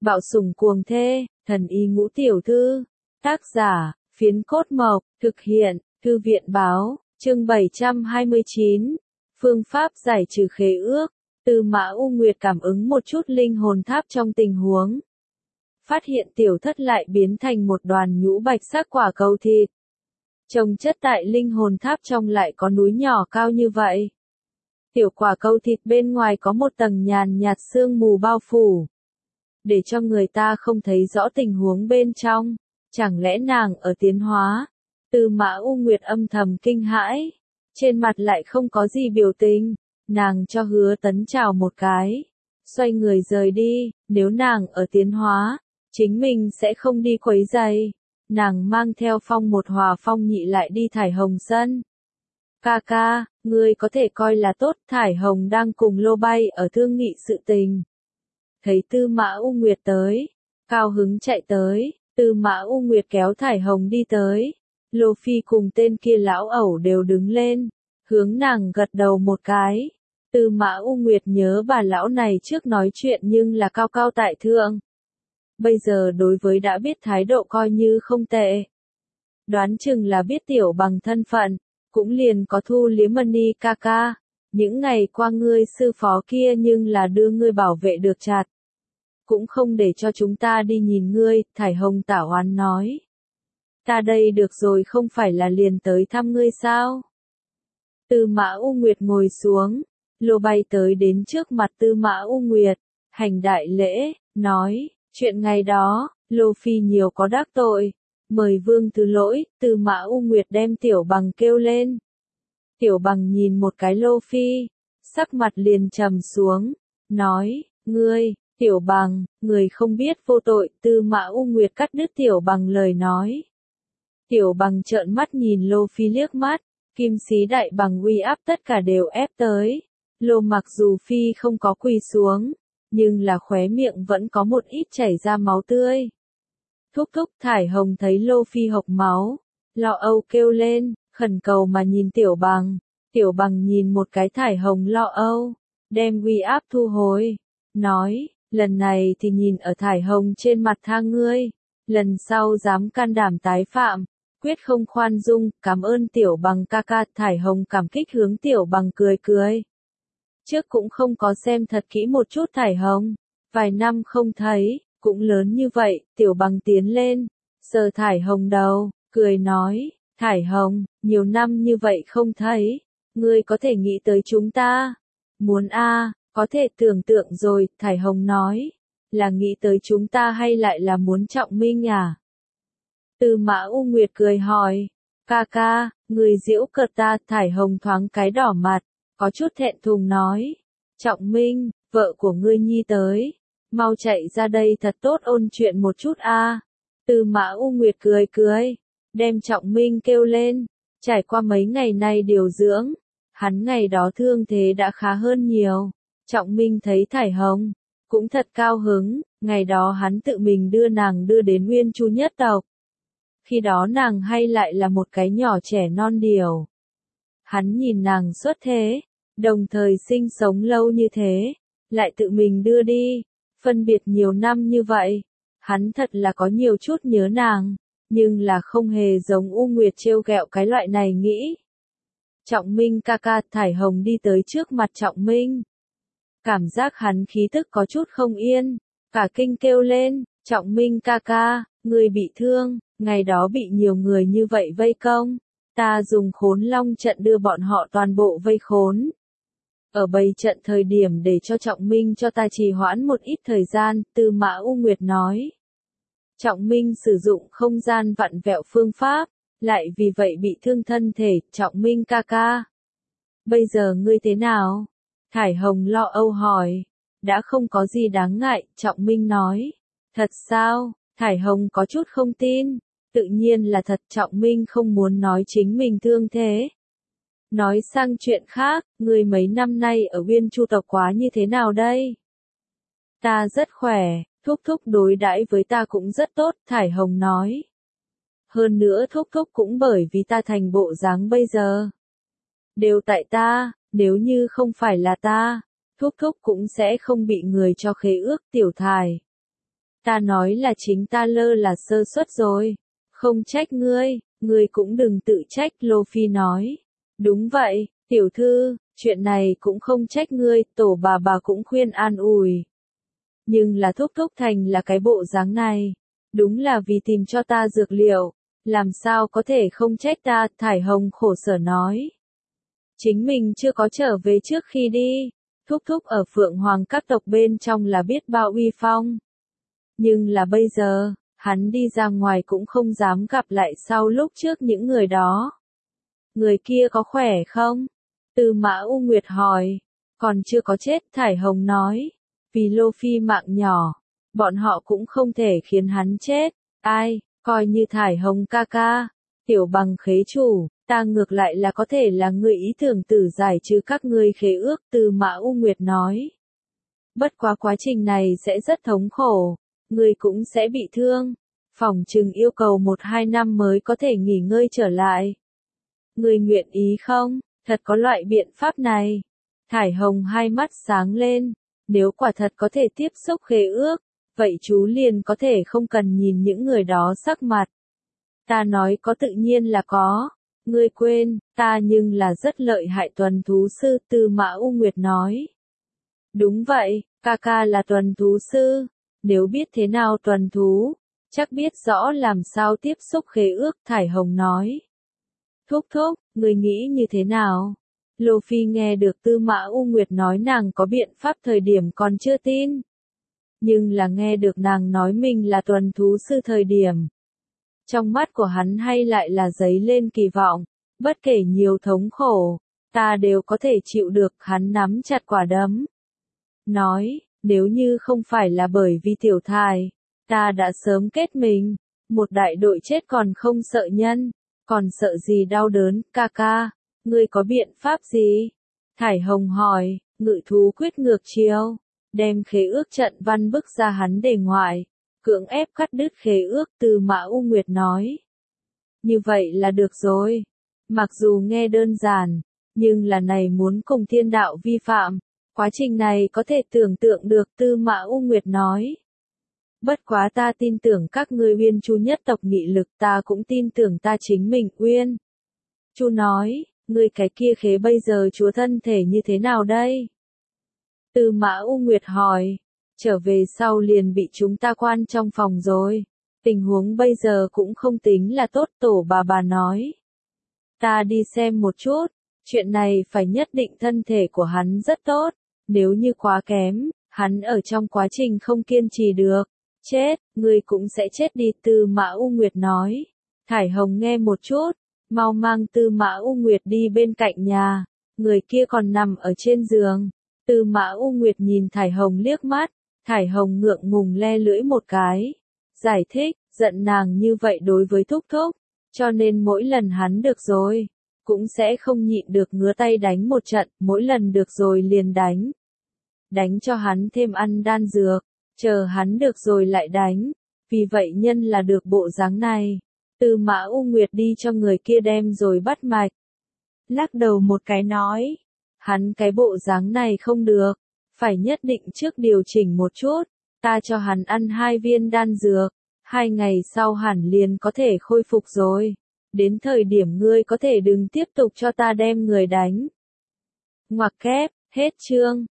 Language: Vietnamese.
Bạo sủng cuồng thê, thần y ngũ tiểu thư. Tác giả, Phiến Cốt Mộc, thực hiện, Thư viện báo, chương 729. Phương pháp giải trừ khế ước. Tư Mã U Nguyệt cảm ứng một chút linh hồn tháp trong tình huống. Phát hiện tiểu thất lại biến thành một đoàn nhũ bạch sắc quả cầu thịt. Trông chất tại linh hồn tháp trong lại có núi nhỏ cao như vậy. Tiểu quả cầu thịt bên ngoài có một tầng nhàn nhạt sương mù bao phủ. Để cho người ta không thấy rõ tình huống bên trong. Chẳng lẽ nàng ở tiến hóa? Tư Mã U Nguyệt âm thầm kinh hãi. Trên mặt lại không có gì biểu tình. Nàng cho Hứa Tấn chào một cái. Xoay người rời đi, nếu nàng ở tiến hóa, chính mình sẽ không đi quấy rầy. Nàng mang theo Phong Một Hòa Phong Nhị lại đi Thải Hồng sân. Ca ca, ngươi có thể coi là tốt, Thải Hồng đang cùng Lô Bay ở thương nghị sự tình. Thấy Tư Mã U Nguyệt tới, cao hứng chạy tới, Tư Mã U Nguyệt kéo Thải Hồng đi tới. Lô Phi cùng tên kia lão ẩu đều đứng lên, hướng nàng gật đầu một cái. Tư Mã U Nguyệt nhớ bà lão này trước nói chuyện nhưng là cao cao tại thượng. Bây giờ đối với đã biết thái độ coi như không tệ. Đoán chừng là biết tiểu bằng thân phận, cũng liền có thu liếm mani ca ca. Những ngày qua ngươi sư phó kia nhưng là đưa ngươi bảo vệ được chặt. Cũng không để cho chúng ta đi nhìn ngươi, Thải Hồng tả oán nói. Ta đây được rồi không phải là liền tới thăm ngươi sao? Tư Mã U Nguyệt ngồi xuống, Lô Bay tới đến trước mặt Tư Mã U Nguyệt, hành đại lễ, nói, chuyện ngày đó, Lô Phi nhiều có đắc tội, mời vương thứ lỗi, Tư Mã U Nguyệt đem Tiểu Bằng kêu lên. Tiểu Bằng nhìn một cái Lô Phi, sắc mặt liền trầm xuống, nói, ngươi, Tiểu Bằng, người không biết vô tội, Tư Mã U Nguyệt cắt đứt Tiểu Bằng lời nói. Tiểu Bằng trợn mắt nhìn Lô Phi liếc mắt, kim xí đại bằng uy áp tất cả đều ép tới. Lô mặc dù Phi không có quỳ xuống, nhưng là khóe miệng vẫn có một ít chảy ra máu tươi. Thúc thúc Thải Hồng thấy Lô Phi hộc máu, lo âu kêu lên, khẩn cầu mà nhìn Tiểu Bằng. Tiểu Bằng nhìn một cái Thải Hồng lo âu, đem uy áp thu hồi, nói, lần này thì nhìn ở Thải Hồng trên mặt tha ngươi, lần sau dám can đảm tái phạm, quyết không khoan dung, cảm ơn Tiểu Bằng ca ca. Thải Hồng cảm kích hướng Tiểu Bằng cười cười. Trước cũng không có xem thật kỹ một chút Thải Hồng, vài năm không thấy, cũng lớn như vậy, Tiểu Bằng tiến lên, sờ Thải Hồng đầu, cười nói, Thải Hồng, nhiều năm như vậy không thấy, ngươi có thể nghĩ tới chúng ta? Muốn có thể tưởng tượng rồi, Thải Hồng nói, là nghĩ tới chúng ta hay lại là muốn Trọng Minh à? Tư Mã U Nguyệt cười hỏi, ca ca, người giễu cợt ta. Thải Hồng thoáng cái đỏ mặt, có chút thẹn thùng nói, Trọng Minh, vợ của ngươi nhi tới, mau chạy ra đây thật tốt ôn chuyện một chút a. Tư Mã U Nguyệt cười cười, đem Trọng Minh kêu lên, trải qua mấy ngày nay điều dưỡng, hắn ngày đó thương thế đã khá hơn nhiều. Trọng Minh thấy Thải Hồng, cũng thật cao hứng, ngày đó hắn tự mình đưa nàng đưa đến Nguyên Chu nhất tộc. Khi đó nàng hay lại là một cái nhỏ trẻ non điều. Hắn nhìn nàng xuất thế, đồng thời sinh sống lâu như thế, lại tự mình đưa đi, phân biệt nhiều năm như vậy, hắn thật là có nhiều chút nhớ nàng, nhưng là không hề giống U Nguyệt trêu ghẹo cái loại này nghĩ. Trọng Minh ca ca. Thải Hồng đi tới trước mặt Trọng Minh. Cảm giác hắn khí tức có chút không yên, cả kinh kêu lên, Trọng Minh ca ca, người bị thương, ngày đó bị nhiều người như vậy vây công, ta dùng Khốn Long trận đưa bọn họ toàn bộ vây khốn. Ở bầy trận thời điểm để cho Trọng Minh cho ta trì hoãn một ít thời gian, Tư Mã U Nguyệt nói. Trọng Minh sử dụng không gian vặn vẹo phương pháp, lại vì vậy bị thương thân thể. Trọng Minh ca ca, bây giờ ngươi thế nào? Thải Hồng lo âu hỏi. Đã không có gì đáng ngại, Trọng Minh nói. Thật sao? Thải Hồng có chút không tin. Tự nhiên là thật. Trọng Minh không muốn nói chính mình thương thế. Nói sang chuyện khác, ngươi mấy năm nay ở Nguyên Chu tộc quá như thế nào đây? Ta rất khỏe, thúc thúc đối đãi với ta cũng rất tốt, Thải Hồng nói. Hơn nữa thúc thúc cũng bởi vì ta thành bộ dáng bây giờ. Đều tại ta, nếu như không phải là ta, thúc thúc cũng sẽ không bị người cho khế ước. Tiểu Thải. Ta nói là chính ta lơ là sơ suất rồi. Không trách ngươi cũng đừng tự trách, Lô Phi nói. Đúng vậy, tiểu thư, chuyện này cũng không trách ngươi, tổ bà cũng khuyên an ủi. Nhưng là thúc thúc thành là cái bộ dáng này. Đúng là vì tìm cho ta dược liệu. Làm sao có thể không trách ta, Thải Hồng khổ sở nói. Chính mình chưa có trở về trước khi đi. Thúc thúc ở Phượng Hoàng các tộc bên trong là biết bao uy phong. Nhưng là bây giờ, hắn đi ra ngoài cũng không dám gặp lại sau lúc trước những người đó. Người kia có khỏe không? Tư Mã U Nguyệt hỏi. Còn chưa có chết, Thải Hồng nói. Vì Lô Phi mạng nhỏ, bọn họ cũng không thể khiến hắn chết. Ai, coi như Thải Hồng ca ca, tiểu bằng khế chủ, ta ngược lại là có thể là người ý tưởng tử giải trừ các ngươi khế ước, Tư Mã U Nguyệt nói. Bất quá quá trình này sẽ rất thống khổ, ngươi cũng sẽ bị thương, phỏng chừng yêu cầu 1-2 năm mới có thể nghỉ ngơi trở lại. Ngươi nguyện ý không? Thật có loại biện pháp này. Thải Hồng hai mắt sáng lên, nếu quả thật có thể tiếp xúc khế ước, vậy chú liền có thể không cần nhìn những người đó sắc mặt. Ta nói có tự nhiên là có. Ngươi quên, ta nhưng là rất lợi hại tuần thú sư, Tư Mã U Nguyệt nói. Đúng vậy, ca ca là tuần thú sư. Nếu biết thế nào tuần thú, chắc biết rõ làm sao tiếp xúc khế ước, Thải Hồng nói. Thúc thúc, người nghĩ như thế nào? Lô Phi nghe được Tư Mã U Nguyệt nói nàng có biện pháp thời điểm còn chưa tin. Nhưng là nghe được nàng nói mình là tuần thú sư thời điểm. Trong mắt của hắn hay lại là dấy lên kỳ vọng, bất kể nhiều thống khổ, ta đều có thể chịu được, hắn nắm chặt quả đấm. Nói, nếu như không phải là bởi vì tiểu thai, ta đã sớm kết mình, một đại đội chết còn không sợ nhân, còn sợ gì đau đớn, ca ca, ngươi có biện pháp gì? Thải Hồng hỏi, ngự thú quyết ngược chiêu, đem khế ước trận văn bức ra hắn đề ngoại, cưỡng ép cắt đứt khế ước, Tư Mã U Nguyệt nói. Như vậy là được rồi. Mặc dù nghe đơn giản, nhưng là này muốn cùng thiên đạo vi phạm. Quá trình này có thể tưởng tượng được, Tư Mã U Nguyệt nói. Bất quá ta tin tưởng các ngươi Uyên Chu nhất tộc nghị lực, ta cũng tin tưởng ta chính mình Uyên. Chu nói, ngươi cái kia khế bây giờ chúa thân thể như thế nào đây? Tư Mã U Nguyệt hỏi, trở về sau liền bị chúng ta quan trong phòng rồi. Tình huống bây giờ cũng không tính là tốt, tổ bà nói. Ta đi xem một chút, chuyện này phải nhất định thân thể của hắn rất tốt, nếu như quá kém, hắn ở trong quá trình không kiên trì được. Chết, ngươi cũng sẽ chết đi, Tư Mã U Nguyệt nói. Thải Hồng nghe một chút, mau mang Tư Mã U Nguyệt đi bên cạnh nhà, người kia còn nằm ở trên giường. Tư Mã U Nguyệt nhìn Thải Hồng liếc mắt, Thải Hồng ngượng ngùng le lưỡi một cái. Giải thích, giận nàng như vậy đối với thúc thúc, cho nên mỗi lần hắn được rồi, cũng sẽ không nhịn được ngứa tay đánh một trận, mỗi lần được rồi liền đánh. Đánh cho hắn thêm ăn đan dược, chờ hắn được rồi lại đánh, vì vậy nhân là được bộ dáng này. Tư Mã U Nguyệt đi cho người kia đem rồi bắt mạch. Lắc đầu một cái nói, hắn cái bộ dáng này không được, phải nhất định trước điều chỉnh một chút, ta cho hắn ăn 2 viên đan dược, 2 ngày sau hẳn liền có thể khôi phục rồi. Đến thời điểm ngươi có thể đừng tiếp tục cho ta đem người đánh. Ngoặc kép, hết chương.